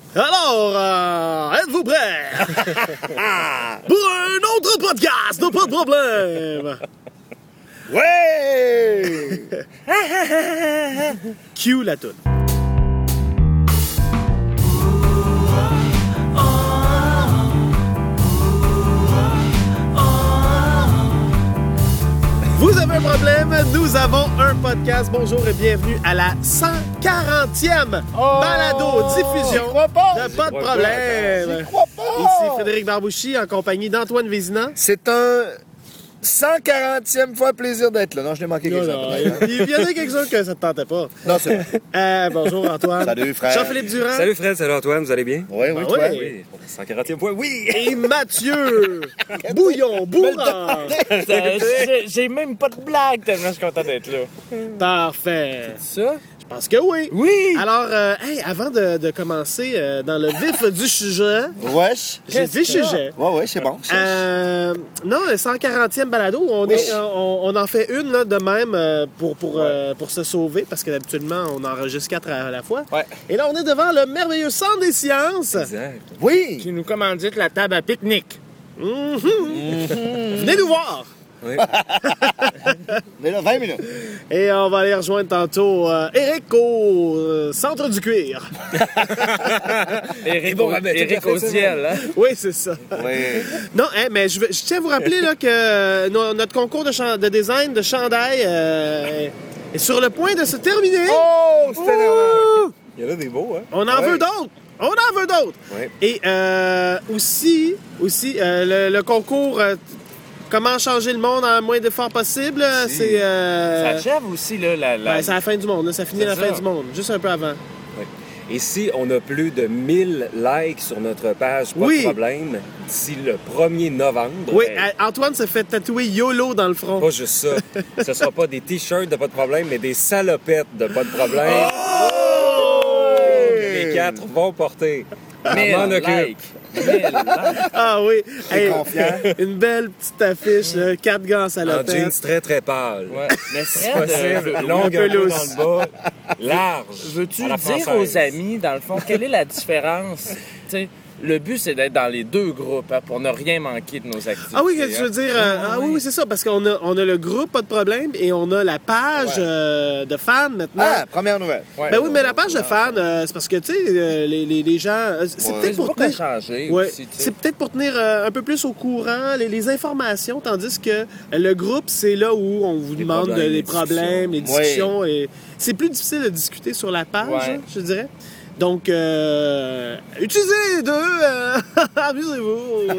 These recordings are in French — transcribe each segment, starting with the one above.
Alors, êtes-vous prêts? Pour un autre podcast, pas de problème. Ouais! Cue la toune. Vous avez un problème, nous avons un podcast. Bonjour et bienvenue à la 140e balado-diffusion de Pas de problème. J'y crois pas! Ici Frédéric Barbouchi en compagnie d'Antoine Vézina. C'est un 140e fois plaisir d'être là. Non, je l'ai manqué quelque Non, chose. il y en a quelques-uns que ça te tentait pas. Non, c'est vrai. Bonjour Antoine. Salut, frère. Jean-Philippe Durand. Salut Fred, salut Antoine, vous allez bien? Oui, Ben toi. oui. Oui, 140e fois, oui! Et Mathieu Bouillon-Bourrand. J'ai même pas de blague tellement je suis content d'être là. Parfait. Ça? Je pense que oui. Oui! Alors, avant de commencer dans le vif du sujet, Wesh. j'ai dit sujet. Ouais, c'est bon. Non, le 140e balado, on en fait une là, de même pour se sauver, parce que d'habituellement, on enregistre 4 à la fois. Ouais. Et là, on est devant le merveilleux Centre des sciences. Exact. Oui! Qui nous commandite la table à pique-nique. Venez nous voir. Oui. Mais là, 20 minutes. Et on va aller rejoindre tantôt Eric au Centre du cuir. Eric, bon, ben, Eric tout à fait, au c'est ciel, hein? Oui, c'est ça. Oui. Non, mais je tiens à vous rappeler là, que notre concours de design de chandail est sur le point de se terminer. Oh, c'était énervant. Il y en a des beaux, hein? On en Ouais. veut d'autres. On en veut d'autres. Ouais. Et aussi le concours Comment changer le monde en moins d'efforts possible, c'est... Ça achève aussi, là, c'est la fin du monde. Là, ça finit C'est la fin ça. du monde, juste un peu avant. Et si on a plus de 1000 likes sur notre page, pas Oui. de problème, d'ici le 1er novembre. Oui, Antoine se fait tatouer YOLO dans le front. Pas juste ça. Ce sera pas des t-shirts de pas de problème, mais des salopettes de pas de problème. Que les 4 vont porter. Mais On m'en occupe. like. 1000 likes. Ah oui. Hey, confiant. Une belle petite affiche, là, 4 gants à En salopette. jeans très très pâle. Ouais. Mais C'est Fred, possible. Longue un peu lousse. dans le bas. Large. veux-tu à la dire française. aux amis, dans le fond, quelle est la différence? Tu sais, le but, c'est d'être dans les deux groupes, hein, pour ne rien manquer de nos activités. Ah oui, qu'est-ce que tu veux dire? Oui, c'est ça, parce qu'on a le groupe, pas de problème, et on a la page de fans maintenant. Ah, première nouvelle. Ouais, Ben oui, mais la page de fans, c'est parce que, tu sais, les gens... c'est Ouais. peut-être pour Facebook a tenir... changé Ouais, aussi, tu sais. c'est peut-être pour tenir un peu plus au courant les informations, tandis que le groupe, c'est là où on vous demande problèmes, les les problèmes, les discussions. discussions, et c'est plus difficile de discuter sur la page, Ouais. hein, je dirais. Donc, utilisez les deux, amusez-vous.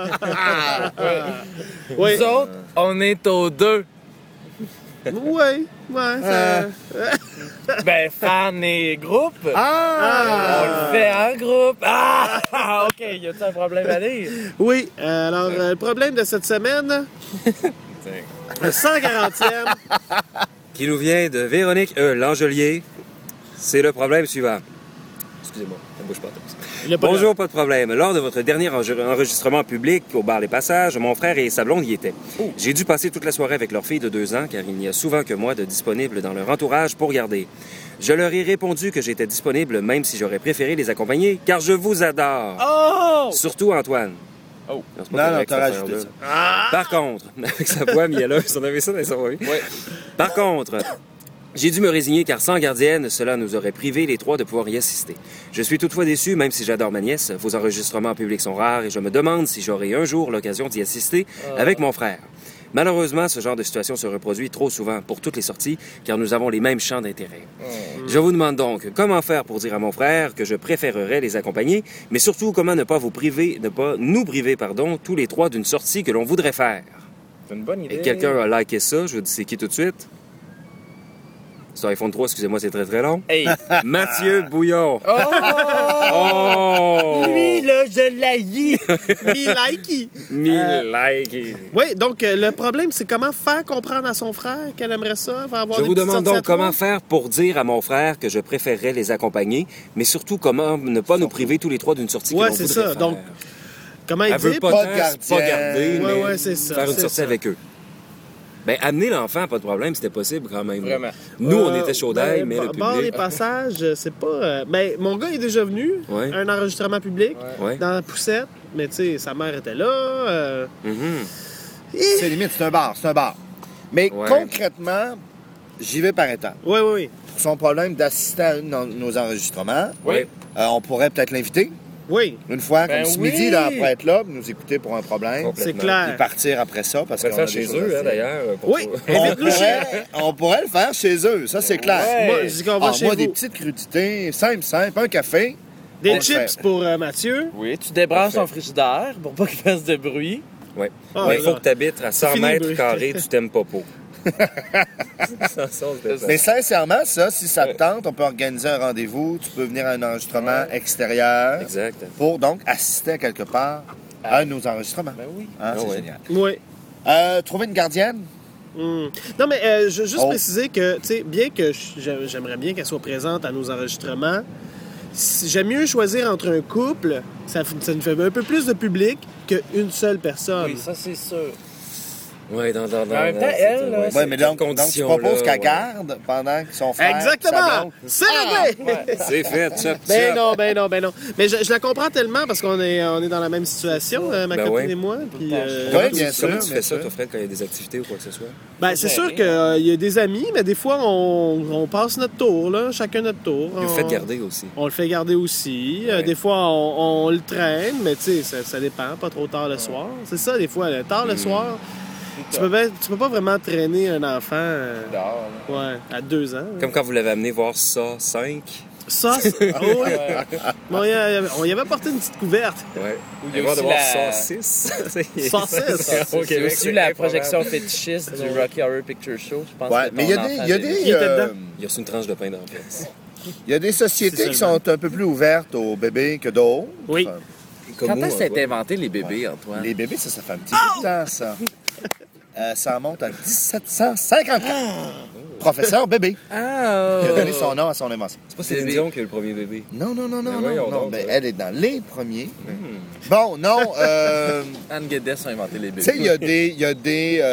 Oui, Nous autres, on est aux deux. ouais, ça... Ben, fan et groupe. On Ah! le fait en groupe. Ah! OK, y a-t-il un problème à dire? Oui, alors, le problème de cette semaine, le 140e, Qui nous vient de Véronique Langelier. C'est le problème suivant. Excusez-moi, ça bouge pas trop. Bonjour, pas de problème. Lors de votre dernier enregistrement public au bar Les Passages, mon frère et sa blonde y étaient. J'ai dû passer toute la soirée avec leur fille de 2 ans, car il n'y a souvent que moi de disponible dans leur entourage pour garder. Je leur ai répondu que j'étais disponible, même si j'aurais préféré les accompagner, car je vous adore. Oh! Surtout Antoine. Oh. c'est pas Non, correct, t'as cette rajouté affaire-là. Par contre, avec sa voix mielleuse, on avait ça dans sa voix. Ouais. Par contre, j'ai dû me résigner car sans gardienne, cela nous aurait privé les 3 de pouvoir y assister. Je suis toutefois déçu, même si j'adore ma nièce. Vos enregistrements en public sont rares et je me demande si j'aurai un jour l'occasion d'y assister avec mon frère. Malheureusement, ce genre de situation se reproduit trop souvent pour toutes les sorties car nous avons les mêmes champs d'intérêt. Je vous demande donc comment faire pour dire à mon frère que je préférerais les accompagner, mais surtout comment ne pas nous priver, tous les 3 d'une sortie que l'on voudrait faire. C'est une bonne idée. Et quelqu'un a liké ça, je vous dis c'est qui tout de suite? C'est un iPhone 3, excusez-moi, c'est très très long. Hey! Mathieu Bouillon. Oh! Oh! Lui, là, je l'haïs! Mi-likey. 1000 likes. Oui, donc le problème, c'est comment faire comprendre à son frère qu'elle aimerait ça, faire avoir Je des vous petites demande sorties à donc comment trois. faire pour dire à mon frère que je préférerais les accompagner, mais surtout comment ne pas nous priver tous les 3 d'une sortie Ouais, que l'on c'est voudrait ça. faire. Donc, comment il Elle veut dit? pas, pas tant, de c'est pas gardienne. garder, Ouais, mais ouais, c'est ça, faire une c'est sortie ça. avec eux. Ben, amener l'enfant, pas de problème, c'était possible quand même. Vraiment. Nous, on était chaud d'ail, mais le Bar des public... passages, c'est pas... Ben, mon gars est déjà venu, Ouais. un enregistrement public, Ouais. dans la poussette, mais tu sais, sa mère était là. Mhm. C'est limite, c'est un bar. Mais Ouais. concrètement, j'y vais par étapes. Oui, oui, oui. Pour son problème d'assister à nos enregistrements, Oui. on pourrait peut-être l'inviter Oui, une fois, Ben comme ce oui. midi, là, après être là, nous écouter pour un problème. Complètement. c'est clair. Et partir après ça, parce On qu'on peut a le faire des chez choses à eux, faire. d'ailleurs. Oui, On invite-nous chez... on pourrait le faire chez eux, ça c'est clair. Ouais. Moi, je dis qu'on va Ah, chez moi, vous. des petites crudités, simple, un café. Des on le chips fait. pour Mathieu. Oui, tu débranches Parfait. ton frigidaire pour pas qu'il fasse de bruit. Ouais. Ah, Mais il là. faut que tu habites à 100 fini, mètres oui. carrés, tu t'aimes pas peau. Mais sincèrement, ça, si ça te tente, on peut organiser un rendez-vous. Tu peux venir à un enregistrement extérieur Exact. pour donc assister quelque part à nos enregistrements. Ben oui. Hein, c'est ouais. génial. Oui. Trouver une gardienne? Non, mais je veux juste Oh. préciser que, tu sais, bien que j'aimerais bien qu'elle soit présente à nos enregistrements, j'aime mieux choisir entre un couple, ça nous fait un peu plus de public qu'une seule personne. Oui, ça, c'est sûr. Oui, dans En même temps, elle, là, Oui, mais donc tu conditions, proposes là, qu'elle ouais. garde pendant que son frère... sa Exactement! blonde- C'est réglé! C'est fait, chop, Ben chop. non, ben non, ben non. Mais je la comprends tellement parce qu'on est dans la même situation, ma Ben copine ouais. et moi. Puis, Ouais, bien sûr. Comment tu fais ça, sûr. toi, Fred, quand il y a des activités ou quoi que ce soit? ben, c'est sûr qu'il y a des amis, mais des fois, on passe notre tour, là, chacun notre tour. Vous le faites garder aussi. On le fait garder aussi. Ouais. Des fois, on le traîne, mais tu sais, ça dépend, pas trop tard le soir. C'est ça, des fois, tard le soir, tu peux pas vraiment traîner un enfant Dehors, là. ouais, à 2 ans. Comme quand vous l'avez amené voir ça, 5. Ça, c'est... oh, oui. Bon, on y avait porté une petite couverte. Ouais. il y a Et voir de aussi voir la- ça, 6. Saucisse. C'est aussi la projection fétichiste du Rocky Horror Picture Show, je pense. Ouais, que mais il y a ton des... enfant Il y a l'a vu. Il était des, dedans. Il y a reçu une tranche de pain dans la place. il y a des sociétés C'est qui seulement. sont un peu plus ouvertes aux bébés que d'autres. Oui. Quand est-ce que ça a été inventé, les bébés, Antoine? Les bébés, ça fait un petit bout de temps, ça. Ça remonte à 1750. Professeur bébé, Ah! qui a donné son nom à son invention. C'est pas Céline Dion qui a eu le premier bébé. Non, voyons non. donc, Mais ça. elle est dans les premiers. Bon, non. Anne Guedes a inventé les Tu sais, bébés. il y a des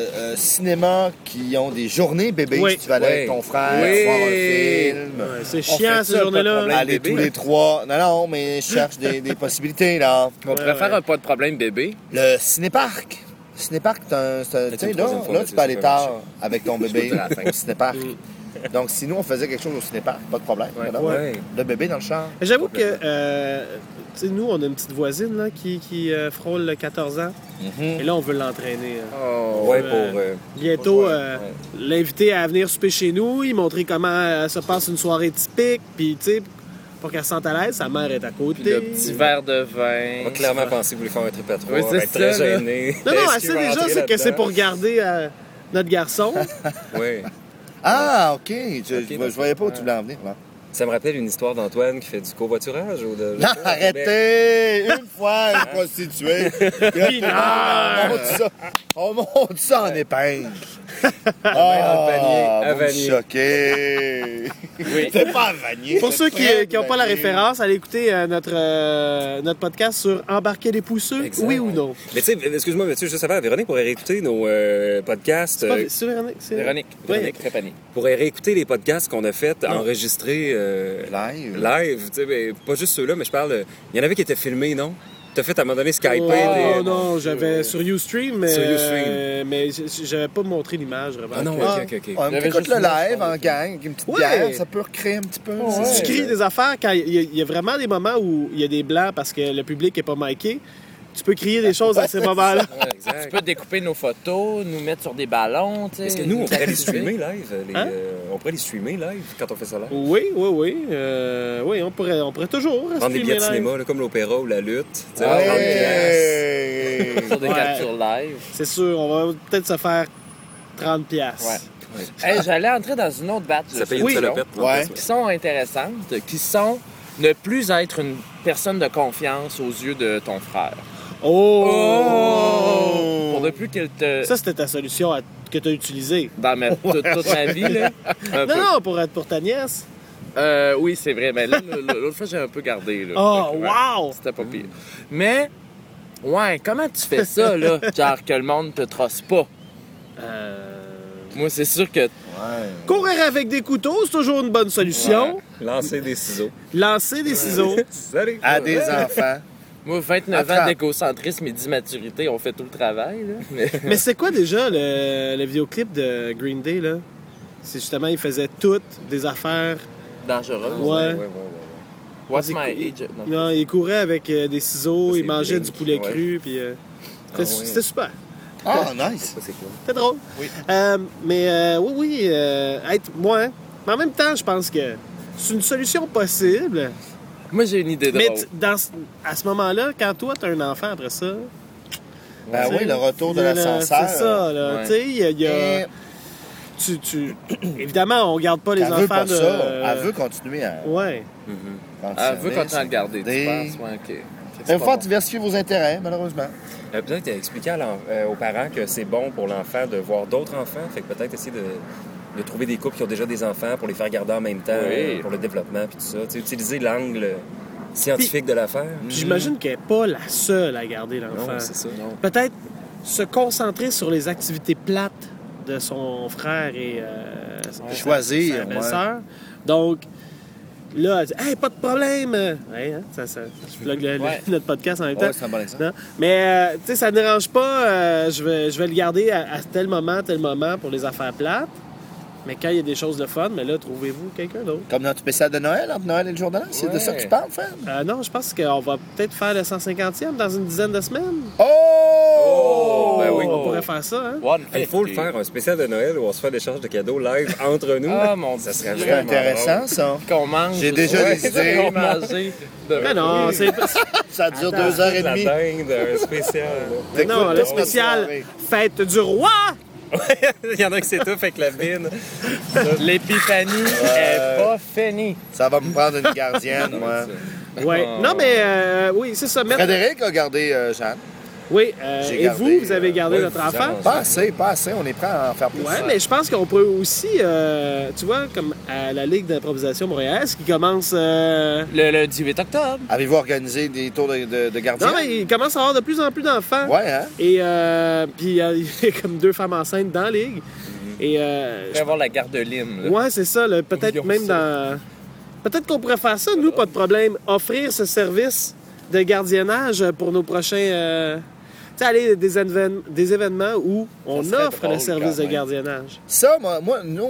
cinémas qui ont des journées bébés. Oui. Si tu vas aller avec ton frère, Oui. voir un film. Ouais, c'est On chiant, fait ces ça, pas de journées-là. problème. Aller bébé. tous les trois. Non, mais je cherche des possibilités, là. On pourrait faire ouais. un pas de problème bébé. Le cinéparc. Le cinéparc, tu sais, une là, troisième fois, là, là, tu c'est peux aller supermarché. tard avec ton bébé au cinéparc. Donc, si nous, on faisait quelque chose au cinéparc, pas de problème. voilà. Ouais. Le bébé dans le char. Mais j'avoue que, tu sais, nous, on a une petite voisine là, qui frôle le 14 ans. Et là, on veut l'entraîner. Oh. Ouais, pour... Bientôt, Ouais, l'inviter à venir souper chez nous, lui montrer comment se passe une soirée typique, puis, tu sais, pour qu'elle se sente à l'aise, sa mère est à côté. Puis le petit verre de On vin. va clairement penser que vous voulez faire un trip à 3. Oui, c'est être très ça, là. gêné. Non, non, Est-ce elle qu'il sait va déjà, rentrer c'est que c'est là-dedans? pour garder notre garçon. Oui. Ah, OK. Je voyais pas où tu voulais en venir, là. Ça me rappelle une histoire d'Antoine qui fait du covoiturage ou de... Non, arrêtez! Une fois, une prostituée. On monte ça en épingle. dans le panier, à vous me Vanier. choquez. Oui. C'est pas à Vanier. Pour c'est ceux près qui de n'ont pas la Vanier. référence, allez écouter notre podcast sur Embarquer les pousseux, Exact. oui ou non. Mais tu sais, excuse-moi, Mathieu, juste avant, Véronique pourrait réécouter nos podcasts. C'est Véronique? Véronique. Oui. Véronique Trépanier. Pourrait réécouter les podcasts qu'on a fait, enregistrés Live. live. Tu sais, mais pas juste ceux-là, mais je parle... Il y en avait qui étaient filmés, non? T'as fait à un moment donné Skype. Oh non, j'avais sur Ustream, mais, Sur Ustream. mais j'avais pas montré l'image vraiment. Ah non, Ah. ok. Ouais, J'avais écoute juste le moi, live je en gang avec une petite Ouais. bière, ça peut recréer un petit peu. Tu cries des affaires quand il y a vraiment des moments où il y a des blancs parce que le public est pas miqué. Tu peux crier des choses à ces moments-là. Ouais, exact. Tu peux découper nos photos, nous mettre sur des ballons, tu sais. Est-ce que nous, on pourrait les Activer. streamer live? Hein? On pourrait les streamer live quand on fait ça live? Oui. Oui, on pourrait toujours Vendre des streamer billets de live. cinéma, là, comme l'opéra ou la lutte. Tu sais, Ouais. vendre des pièces. Sur des Ouais. captures live. C'est sûr, on va peut-être se faire 30$. Ouais. Hey, j'allais entrer dans une autre batch de Ça paye une solutions salopette. non, Ouais. pas qui ça. sont intéressantes, qui sont ne plus être une personne de confiance aux yeux de ton frère. Oh! Pour ne plus qu'il te... Ça, c'était ta solution que tu as utilisée. Dans toute ma vie, là. Un peu. Non, pour ta nièce. Oui, c'est vrai. Mais là, l'autre fois, j'ai un peu gardé. Là. Oh, Ouais, wow! C'était pas pire. Mais, ouais, comment tu fais ça, là? Genre que le monde te trosse pas? Moi, c'est sûr que... Ouais. Courir avec des couteaux, c'est toujours une bonne solution. Lancer des ciseaux. Lancer des ciseaux. Salut! À des enfants. Moi, 29 Attrape. ans d'égocentrisme et d'immaturité, on fait tout le travail, là. Mais... Mais c'est quoi déjà le vidéoclip de Green Day, là? C'est justement, ils faisaient toutes des affaires. Dangereux. Ouais. What's my age? Non, ils couraient avec des ciseaux, Ça, ils c'est mangeaient Blink, du poulet ouais. cru, puis c'était super. Ah, nice. Ça, c'est cool. C'était drôle. Oui. Oui, être moi. Hein. Mais en même temps, je pense que c'est une solution possible. Moi, j'ai une idée Mais drôle. à ce moment-là, quand toi, t'as un enfant après ça... Ben tu sais, oui, le retour de l'ascenseur. C'est ça, là. Ouais. Tu sais, il y a... Et Évidemment, on garde pas les elle veut enfants pas de... ça. Elle veut continuer à Ouais. Elle veut continuer à le garder, tu Des- penses? Ouais, OK. Il va falloir diversifier vos intérêts, malheureusement. Peut-être expliquer aux parents que c'est bon pour l'enfant de voir d'autres enfants. Fait que peut-être essayer de trouver des couples qui ont déjà des enfants pour les faire garder en même temps Oui. pour le développement puis tout ça. Tu sais, utiliser l'angle scientifique de l'affaire. Puis j'imagine qu'elle n'est pas la seule à garder l'enfant. Non, c'est ça. Peut-être se concentrer sur les activités plates de son frère et Choisir, sa ouais. belle-sœur. Donc, là, elle dit « Hey, pas de problème! » Ouais, hein, je plug Ouais. notre podcast en même temps. Ouais, c'est un bon exemple. Non? Mais, tu sais, ça ne dérange pas. Je vais le garder à tel moment pour les affaires plates. Mais quand il y a des choses de fun, mais là, trouvez-vous quelqu'un d'autre. Comme notre spécial de Noël, entre Noël et le jour de l'an. C'est de Ouais. ça que tu parles, Fred? Non, je pense qu'on va peut-être faire le 150e dans une dizaine de semaines. Oh! Ben oui. On pourrait faire ça, hein? Il faut le faire, un spécial de Noël où on se fait l'échange de cadeaux live entre nous. Ah, mon Ça Dieu. serait C'est vraiment intéressant, ça. Qu'on mange. J'ai déjà Ouais, décidé. qu'on manger. Mais non, c'est... Ça dure Attends, 2h30. La dinde, un spécial. là. T'écoutes Non, toute le la spécial soirée. Fête du roi! Il y en a qui s'étouffent avec la bine. L'épiphanie est pas finie. Ça va me prendre une gardienne, moi. Ouais. Non, mais oui, c'est ça. Mettre... Frédéric a gardé Jeanne. Oui, J'ai et gardé, vous avez gardé ouais, notre vous enfant? avancez. Pas assez. On est prêt à en faire plus. Ouais, mais je pense qu'on peut aussi, tu vois, comme à la Ligue d'improvisation montréalaise qui commence... Le 18 octobre. Avez-vous organisé des tours de gardiens? Non, mais il commence à avoir de plus en plus d'enfants. Ouais, hein? Et puis il y a comme 2 femmes enceintes dans la Ligue. Et Il va y avoir la gardeline. là. ouais, c'est ça. là, peut-être Oublions même ça. dans... Peut-être qu'on pourrait faire ça, nous, pas de problème. Offrir ce service de gardiennage pour nos prochains... tu sais, aller des événements où on serait offre drôle, le service quand de même. gardiennage. Ça, nous,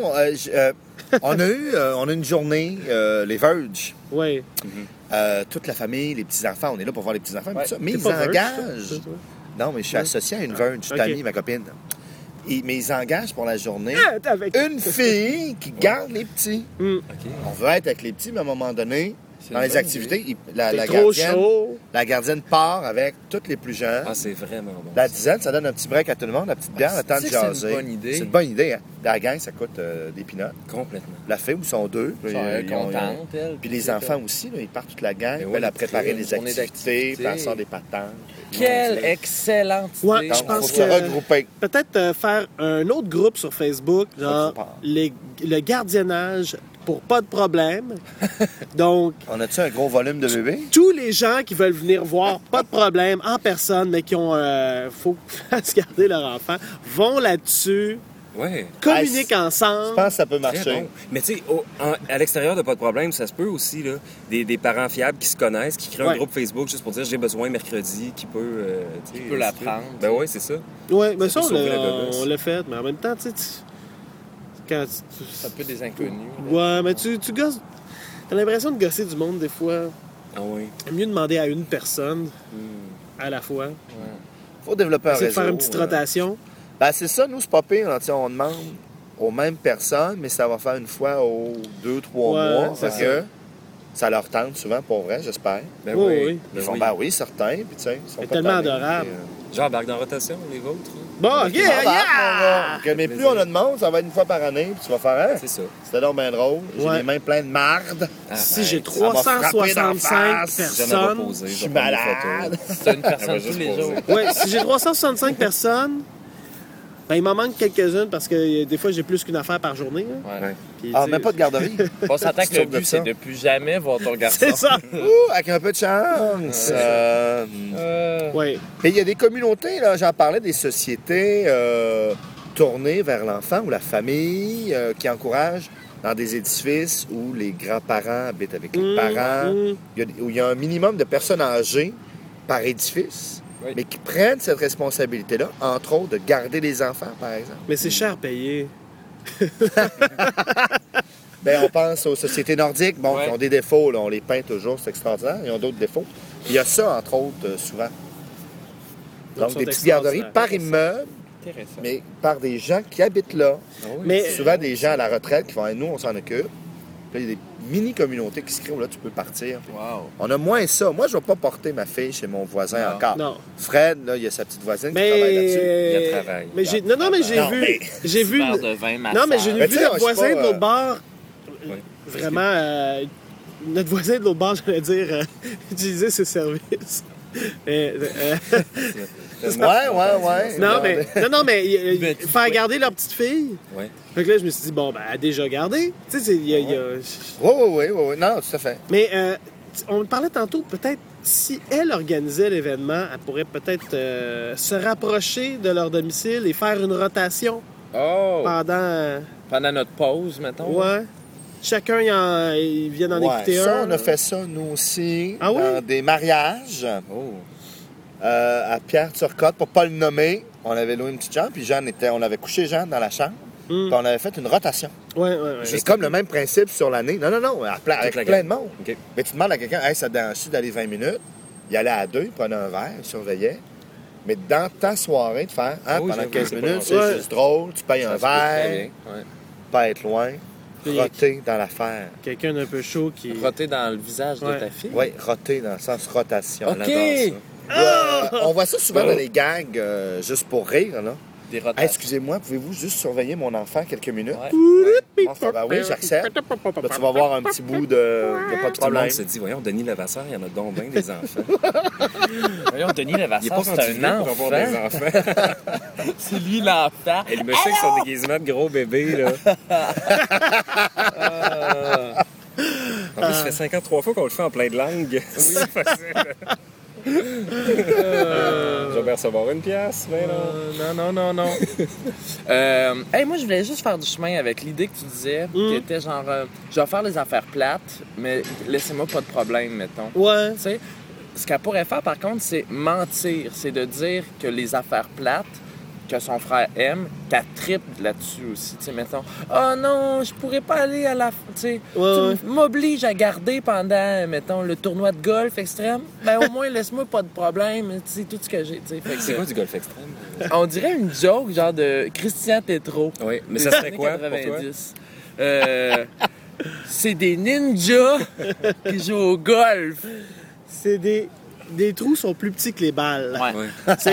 on a une journée, les Verges. Oui. Toute la famille, les petits-enfants, on est là pour voir les petits-enfants, Ouais. tout ça. Mais T'es ils pas Verge, engagent. toi? Non, mais je suis associé à une Verge, Ok. Tammy, ma copine. Mais ils engagent pour la journée Ah, t'es avec... une fille qui garde les petits. Hum. On veut être avec les petits, mais à un moment donné, C'est dans une les bonne activités, la T'es trop chaud. la gardienne part avec tous les plus jeunes. Ah, c'est vraiment bon. La dizaine, ça donne un petit break à tout le monde, la petite bière, le temps de tu sais que c'est une jaser. bonne idée. C'est une bonne idée, hein? La gang, ça coûte des pinottes. Complètement. La fille, ils sont deux. Ils sont Ils ont- contentes, elle. Puis les enfants aussi, là, ils partent toute la gang. Ben Ils oui, veulent à préparer une les journée activités, d'activité. faire ça des patentes. Quelle excellente idée. Ouais, Donc, je pense faut se que- regrouper. Peut-être faire un autre groupe sur Facebook, genre faut pas. le gardiennage pour pas de problème. Donc, On a-tu un gros volume de bébés? tous les gens qui veulent venir voir, pas de problème, en personne, mais qui ont faut fassent garder leur enfant, vont là-dessus, Ouais. communiquent Je ensemble. pense que ça peut Très marcher. bon. Mais tu sais, à l'extérieur de pas de problème, ça se peut aussi, là, des parents fiables qui se connaissent, qui créent Ouais. un groupe Facebook juste pour dire j'ai besoin mercredi, qui peut. Qui peut l'apprendre. Ben oui, c'est ça. Oui, mais ça, peut sauver la godasse. on l'a fait, mais en même temps, tu sais, quand C'est un peu des inconnus. ouais, mais tu gosses, t'as l'impression de gosser du monde des fois. Ah oui. C'est mieux demander à une personne à la fois. Faut développer un Essayer réseau. de faire une petite rotation. Ben, c'est ça, nous, c'est pas pire. Là, tu sais, on demande aux mêmes personnes, mais ça va faire une fois aux 2-3 Ouais, mois. c'est Parce que ça leur tente souvent, pour vrai, j'espère. Ben Oui, oui. oui. Ils font, ben oui, certains. Puis, tu sais, ils sont C'est pas tellement tannés. adorable. Genre, barque dans rotation, les vôtres. hein? Bon, OK, Ah, bah, mon yeah! gars. Mais plus on a de monde, ça va être une fois par année, puis tu vas faire, hein? C'est ça. C'était donc bien drôle. J'ai Ouais. les mains pleines de marde. Si j'ai ça m'a frappé d'en 365 face. J'en avais personnes, posé. Je suis malade. C'est une personne Elle va tous juste les poser. jours. ouais, si j'ai 365 personnes, ben, il m'en manque quelques-unes parce que des fois, j'ai plus qu'une affaire par journée. là. Ouais. Ouais. Puis, Ah, tu sais, même pas de garderie. On s'entend que le Sauve de but, ça. c'est de plus jamais voir ton garçon. C'est ça! Ouh, avec un peu de chance. Ouais. Et il y a des communautés, là, j'en parlais, des sociétés tourner vers l'enfant ou la famille qui encourage dans des édifices où les grands-parents habitent avec les parents, où il y a un minimum de personnes âgées par édifice, mais qui prennent cette responsabilité-là, entre autres, de garder les enfants, par exemple. Mais c'est cher payé. Ben, on pense aux sociétés nordiques, qui ont des défauts, là, on les peint toujours, c'est extraordinaire, ils ont d'autres défauts. Il y a ça, entre autres, souvent. Donc, des petites garderies par immeuble, mais par des gens qui habitent là. Mais Souvent des gens à la retraite qui font « nous, on s'en occupe ». Puis là, il y a des mini-communautés qui se créent où là, tu peux partir. Wow. On a moins ça. Moi, je ne vais pas porter ma fille chez mon voisin encore. Non. Fred, là, il y a sa petite voisine qui travaille là-dessus. Il y a travail. Mais j'ai... Non, mais j'ai Non, vu... mais- J'ai vu... Verre de vin, ma Non, mais sœur. j'ai Mais vu tu sais, notre je voisin sais de pas, l'autre bar. Ouais. Vraiment, notre voisin de l'autre bar, j'allais dire, utiliser ses services. Mais, Ouais. non, mais faire garder leur petite fille. Ouais. Fait que là, je me suis dit, bon, ben, elle a déjà gardé. Tu sais, il y a... Oui. Non, tout à fait. Mais on parlait tantôt, peut-être, si elle organisait l'événement, elle pourrait peut-être se rapprocher de leur domicile et faire une rotation Oh! pendant... Pendant notre pause, mettons. Ouais. Chacun, il vient d'en écouter ça, un. on a fait ça, nous aussi, Ah oui? dans des mariages Oh. à Pierre-Turcotte, pour ne pas le nommer. On avait loué une petite chambre, puis on avait couché Jeanne dans la chambre, puis on avait fait une rotation. Ouais. C'est comme le même principe sur l'année. Non, avec la plein gang. de monde. OK. Mais tu demandes à quelqu'un, hey, ça te dérange d'aller 20 minutes? Il allait à deux, il prenait un verre, il surveillait. Mais dans ta soirée, de faire, Oui, pendant j'avoue, 15 c'est minutes, pas c'est long. juste drôle, tu payes un Ça se peut très verre, bien. Ouais. pas être loin, Puis- roter dans l'affaire. Quelqu'un d'un peu chaud qui... Roter dans le visage Ouais. de ta fille. Oui, roter dans le sens rotation. OK. On adore ça. On voit ça souvent dans les gags, juste pour rire, là. Des Hey, rotations. excusez-moi, pouvez-vous juste surveiller mon enfant quelques minutes? Ouais. Bon, ça va, oui, j'accepte. Là, tu vas voir un petit bout de pas de Tout le problème. monde se dit, voyons, Denis Levasseur, il y en a donc bien des enfants. Voyons, Denis Il est Levasseur, pas c'est rendu un vieux pour avoir des enfant. enfants. C'est lui l'enfant. Et le monsieur avec son déguisement de gros bébé, là. En plus, ça fait 53 fois qu'on le fait en plein de langues. C'est facile. Je vais recevoir une pièce, mais non. Non. Hey, moi, je voulais juste faire du chemin avec l'idée que tu disais, qui était genre, je vais faire les affaires plates, mais laissez-moi pas de problème, mettons. Ouais. Tu sais, ce qu'elle pourrait faire, par contre, c'est mentir. C'est de dire que les affaires plates que son frère aime, qu'elle tripe là-dessus aussi. Tu sais, mettons, « Oh non, je pourrais pas aller à la... » Tu sais, Ouais. tu m'obliges à garder pendant, mettons, le tournoi de golf extrême. Ben au moins, laisse-moi pas de problème. C'est tout ce que j'ai. Tu sais. Fait que C'est quoi du golf extrême? on dirait une joke, genre de Christian Tétrault. Oui, mais des ça serait années quoi pour toi? 90. C'est des ninjas qui jouent au golf. C'est des trous sont plus petits que les balles. Ouais. Ouais. C'est...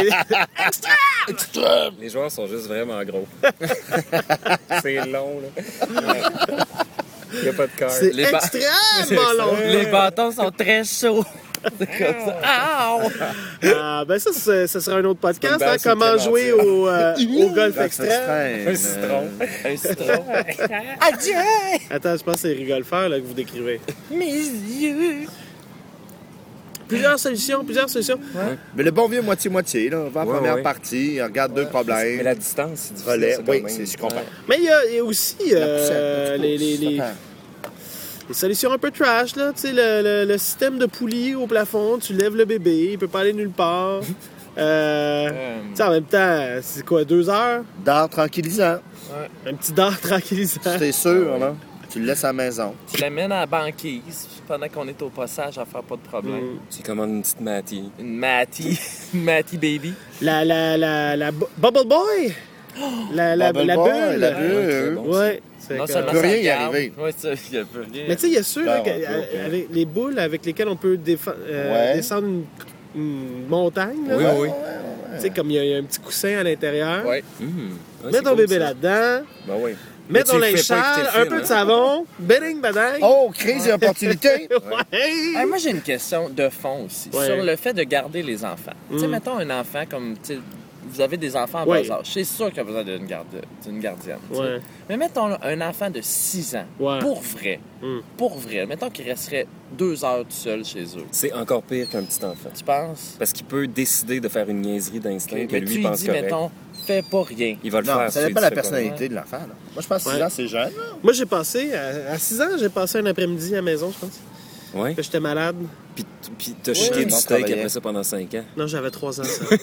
Les joueurs sont juste vraiment gros. C'est long, là. Il n'y a pas de cœur. C'est Les ba- extrêmement long. Les bâtons sont très chauds. C'est comme ça. Ow! Ah, ben ça sera un autre podcast, C'est une belle comment jouer au golf Golf extrême. Un citron. Un citron. Attends, je pense que c'est Rigolfeur là, que vous décrivez. Mes yeux. Plusieurs solutions. Mais le bon vieux moitié-moitié, là. On va en Ouais, première ouais. partie, on regarde deux Mais problèmes. la distance, c'est difficile. Relais. ça, quand Oui, même. je comprends. Mais il y a aussi La poussette, les solutions un peu trash, là. Tu sais, le système de poulie au plafond, tu lèves le bébé, il peut pas aller nulle part. Tu sais, en même temps, c'est quoi, 2 heures? D'art tranquillisant. Un petit dard tranquillisant. C'est sûr, là. Tu le laisses à la maison. Tu l'amènes à la banquise pendant qu'on est au passage à faire pas de problème. Tu commandes une petite Matty. Une Matty. Une Matty baby. La Bubble Boy! La Bubble bulle! Boy, la Ouais, bulle. très bon, ça. Ouais. c'est Non que- seulement peut ça rien y garde. arriver. Ouais, ça, il peut rien. Mais tu sais, il y a ceux là, Non, ok. avec les boules avec lesquelles on peut Ouais. descendre une montagne. Là. Oui, oui. Tu sais, comme il y a un petit coussin à l'intérieur. Ouais. Ouais, Mets c'est ton cool, bébé ça. là-dedans. Ben oui. Mets Mais ton tu le linge fais pas sale, écouter le un film, peu de hein. savon, beding, badang. Oh, crise et opportunité! Ouais. Hey, moi, j'ai une question de fond aussi Ouais. sur le fait de garder les enfants. Tu sais, mettons un enfant comme, tu sais, vous avez des enfants à Ouais. bas âge. C'est sûr qu'il y a besoin d'une gardienne. tu sais. Ouais. Mais mettons là, un enfant de 6 ans, Ouais. pour vrai, mettons qu'il resterait 2 heures tout seul chez eux. C'est encore pire qu'un petit enfant. Tu penses? Parce qu'il peut décider de faire une niaiserie d'instinct que Mais lui tu lui pense dis, correct. mettons, fais pas rien. Il va le Non, faire. ça si tu dépend de lui la dis, fais pas personnalité de l'enfant. Là. Moi, je pense que 6 Ouais. ans, c'est jeune. là. Moi, j'ai passé, à 6 ans, j'ai passé un après-midi à la maison, je pense. rien. Ouais. Puis j'étais malade. Puis t'as jeté du on steak travaillait. après ça pendant 5 ans. Non, j'avais 3 ans, ça.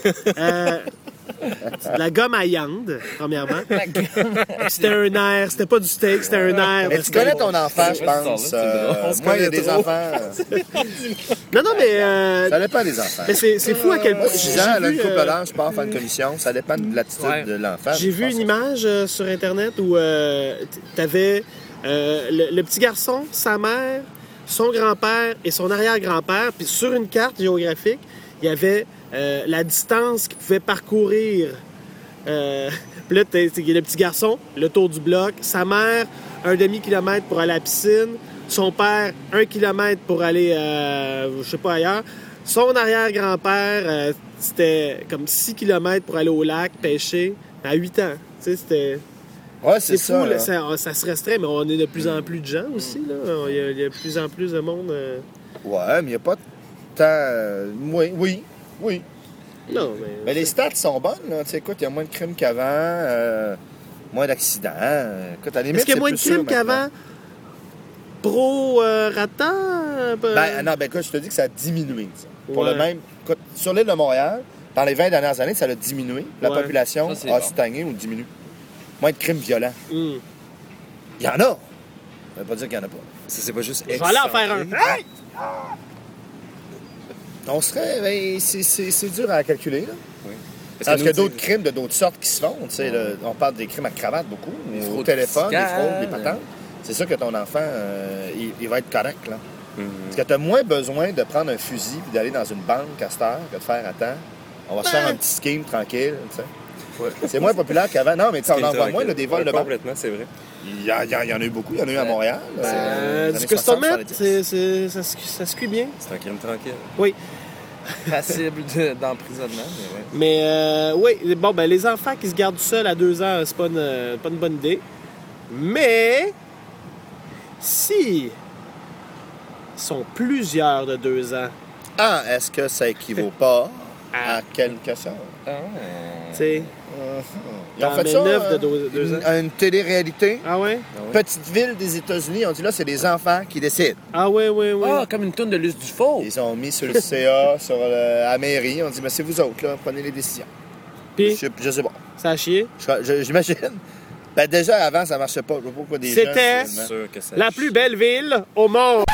De la gomme à yande, premièrement. C'était un air, c'était pas du steak, c'était un air. Mais tu connais ton enfant, je Ouais, pense. c'est drôle. On se Moi, il y a connaît des trop. enfants. Non, non, mais... Ça dépend des enfants. mais c'est fou à quel point... 6 ans, là, une couple d'âge, je pars faire une commission. Ça dépend de l'attitude Ouais. de l'enfant. J'ai je vu pense. une image sur Internet où t'avais le petit garçon, sa mère, son grand-père et son arrière-grand-père. Puis sur une carte géographique, il y avait la distance qu'il pouvait parcourir. Puis là, il y a le petit garçon, le tour du bloc. Sa mère, 1 demi-kilomètre pour aller à la piscine. Son père, 1 kilomètre pour aller, je sais pas, ailleurs. Son arrière-grand-père, c'était comme 6 kilomètres pour aller au lac, pêcher, à 8 ans. Tu sais, c'était... Ouais, C'est c'est fou, ça. là, là. ça se restreint, mais on est de plus en plus de gens aussi. Là. Il y a de plus en plus de monde. Ouais, mais il n'y a pas de temps. Oui. Non, Mais les stats sont bonnes. Là. Tu sais, écoute, il y a moins de crimes qu'avant, moins d'accidents. Écoute, à la limite, est-ce qu'il y a c'est moins de plus sûr crimes qu'avant? maintenant. Pro-rata? Non, ben écoute, je te dis que ça a diminué. Ça. Pour Ouais. le même. Écoute, sur l'île de Montréal, dans les 20 dernières années, ça a diminué. La Ouais. population Ça, c'est a bon. stagné ou diminué. Moins de crimes violents. Hmm. Il y en a. Ça veut pas dire qu'il n'y en a pas. Ça, c'est pas juste Je vais aller en faire un. Hey! On serait. Ben, c'est dur à calculer, là. Parce Parce qu'il y a nous, d'autres crimes de d'autres sortes qui se font. Tu sais, là, on parle des crimes à cravate beaucoup, Les au fraudes téléphone, les fiscales. fraudes, les patentes. C'est sûr que ton enfant, il va être correct. Là. Mhm. Parce que tu as moins besoin de prendre un fusil et d'aller dans une banque à cette heure que de faire attends. On va se faire un petit scheme tranquille. Tu sais. C'est moins populaire qu'avant. Non, mais tu sais, on en voit moins là, des vols de banque. Complètement, c'est vrai. Il y en a eu beaucoup. Il y en a eu à Montréal. dans les Du années custom 60, made, 70. ça se cuit bien. C'est un crime tranquille. Oui. Passible d'emprisonnement, mais ouais. Mais oui, bon, ben les enfants qui se gardent seuls à 2 ans, c'est pas une bonne idée. Mais si ils sont plusieurs de 2 ans, Ah, est-ce que ça équivaut pas à quelque chose? Ah. tu sais, Ils ont T'en fait mets ça, 9 de 2 ans. une télé-réalité. Ah ouais? Petite ville des États-Unis, on dit là, c'est les enfants qui décident. Ah ouais, ouais, ouais. Ah, comme une toune de Luce Dufault. Ils ont mis sur le CA, sur la mairie, on dit, mais c'est vous autres, là, prenez les décisions. Puis, Je sais pas. ça a chié. J'imagine. Ben déjà, avant, ça marchait pas. Je vois pas pourquoi des C'était- jeunes, C'est finalement. sûr que ça. La plus belle ville au monde.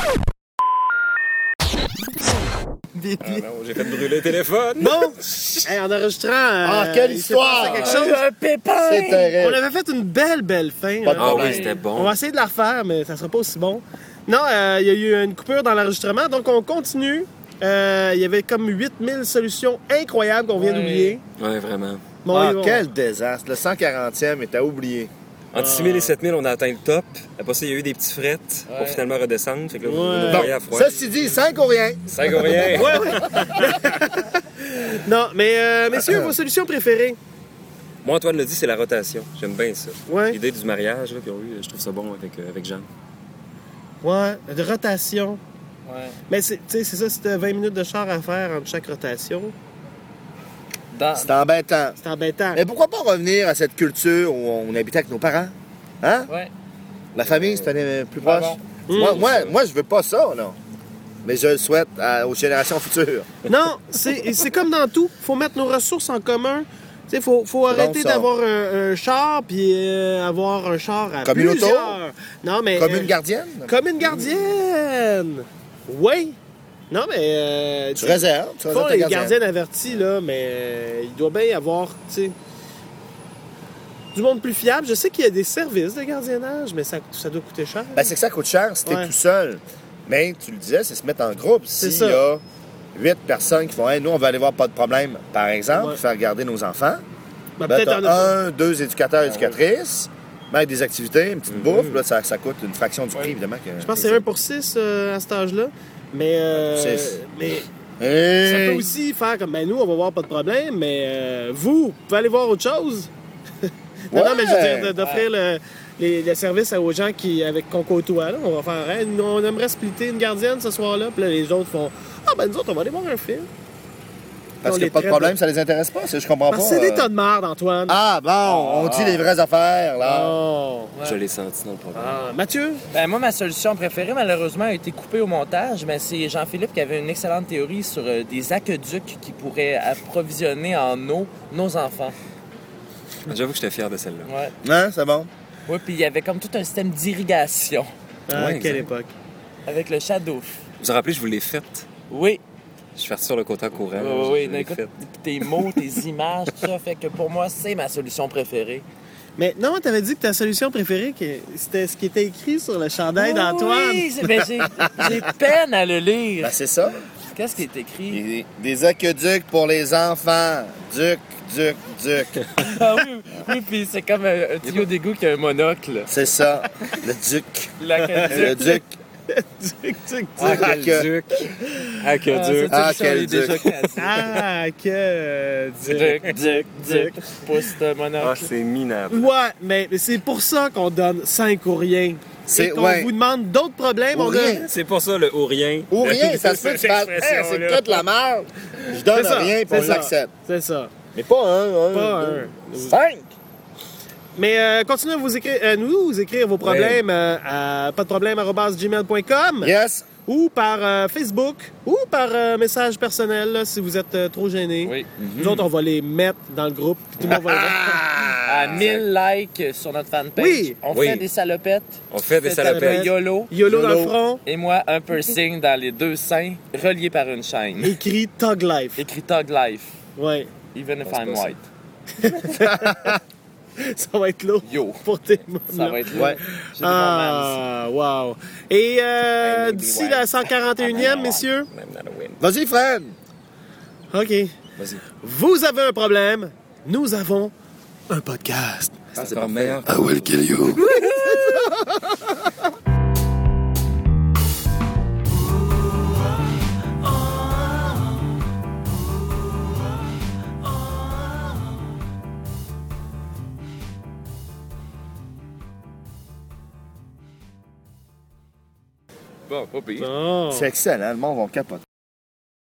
Ah non, j'ai fait brûler le téléphone. Bon, hey, en enregistrant... Quelle il s'est histoire! passé quelque chose. Un pépin! C'est On terrible. avait fait une belle fin. Pas de hein. Ah problème. oui, c'était On bon. va essayer de la refaire, mais ça sera pas aussi bon. Non, il y a eu une coupure dans l'enregistrement, donc on continue. Il y avait comme 8000 solutions incroyables qu'on vient Ouais. d'oublier. Ouais, vraiment. Bon, Ah, ils vont- quel désastre. Le 140e était oublié. Entre 6000 et 7000, on a atteint le top. Après ça, il y a eu des petits frettes pour Ouais. finalement redescendre. Fait que là, Ouais. vous nous Bon, voyez à froid. Ceci dit, 5 ou rien. 5 ou rien. Ouais, ouais. Non, mais messieurs, vos solutions préférées? Moi, Antoine l'a dit, c'est la rotation. J'aime bien ça. Ouais. L'idée du mariage là, qu'ils ont eu, je trouve ça bon avec Jean. Ouais, de rotation. Ouais. Mais tu sais, c'est ça, c'était 20 minutes de char à faire entre chaque rotation. C'est embêtant. C'est embêtant. Mais pourquoi pas revenir à cette culture où on habitait avec nos parents? Hein? Ouais. La famille, c'était plus proche. bon. Moi, je veux pas ça, non. Mais je le souhaite aux générations futures. Non, c'est comme dans tout. Faut mettre nos ressources en commun. Tu sais, faut arrêter ça. d'avoir un char puis avoir un char à Comme une auto? plusieurs. Non, mais... Comme une gardienne? Comme une gardienne! Oui! Non, mais... Tu réserves. Tu Pas réserves ta les gardienne. gardiennes avertis, là, mais il doit bien y avoir, tu sais... Du monde plus fiable. Je sais qu'il y a des services de gardiennage, mais ça doit coûter cher. Ben, c'est que ça coûte cher si t'es Ouais. tout seul. Mais tu le disais, c'est se mettre en groupe. C'est S'il ça. y a 8 personnes qui font hey, nous, on va aller voir pas de problème, par exemple, Ouais. faire garder nos enfants, Ben, ben, peut-être en t'as 1, 2 éducateurs, éducatrices, mais avec des activités, une petite Mhm. bouffe, là, ça coûte une fraction du prix, évidemment. Je pense que c'est 1 pour 6 à cet âge-là. Mais... Six. mais Hey! ça peut aussi faire comme, ben nous, on va voir pas de problème, mais vous pouvez aller voir autre chose. Non, mais je veux dire, d'offrir le service aux gens qu'on côtoie. Là. On va faire, hey, on aimerait splitter une gardienne ce soir-là. Puis là, les autres font, ben nous autres, on va aller voir un film. Parce qu'il n'y a pas de problème, ça les intéresse pas, je comprends pas. C'est des tas de merde, Antoine. Ah, bon, on dit les vraies affaires, là. Oh. Je l'ai senti dans le programme. Mathieu? Ben, moi, ma solution préférée, malheureusement, a été coupée au montage, mais c'est Jean-Philippe qui avait une excellente théorie sur des aqueducs qui pourraient approvisionner en eau nos enfants. J'avoue que j'étais fier de celle-là. Ouais. Hein, c'est bon? Oui, puis il y avait comme tout un système d'irrigation Ouais, Quelle exact. époque? avec le Shadow. Vous vous rappelez, je vous l'ai faite. Oui, Je suis parti sur le côté courant. oui, je l'ai écoute, faite. tes mots, tes images, tout ça, fait que pour moi, c'est ma solution préférée. Mais non, t'avais dit que ta solution préférée, c'était ce qui était écrit sur le chandail d'Antoine. Oui, mais j'ai peine à le lire. Ben, c'est ça. Qu'est-ce qui est écrit? Des aqueducs pour les enfants. Duc. Ah oui, puis c'est comme un tuyau d'égout qui a un monocle. C'est ça. Le duc. Le L'aqueduc. duc. Duc. Aqueduc. Aqueduc. Ah, quel duc. Duc. Pousse de Ah, monocle. c'est minable. Ouais, mais c'est pour ça qu'on donne 5 ou rien. C'est- Et qu'on ouais. vous demande d'autres problèmes, Ou on rien. donne. C'est pour ça le ou rien. Ou rien, ça se peut, tu parles, hey, c'est que de la merde. Je donne C'est ça, rien, puis c'est on ça. l'accepte. C'est ça. Mais pas un. Pas un. 5. Mais continuez à nous écrire vos problèmes à pasdeproblème@gmail.com Yes. ou par Facebook ou par message personnel là, si vous êtes trop gêné. Oui. Nous autres, on va les mettre dans le groupe puis tout le monde va les voir. À 1000 likes sur notre fanpage. Oui. On Oui. fait des salopettes. On fait des C'est salopettes. YOLO. YOLO dans le front, Et moi, un piercing dans les deux seins, relié par une chaîne. écrit Tug Life. Écrit Tug Life, Ouais. even if c'est I'm pas ça. white. Ça va être lourd Yo. pour tes Ça va être Ouais. J'ai des bons mans. Ah, wow. Et d'ici la 141e, messieurs, I'm not a win. Vas-y, Fred. OK. Vas-y. Vous avez un problème, nous avons un podcast. C'est encore meilleur. I will kill you. Bon, pas pire. Oh. C'est excellent, le monde va capoter.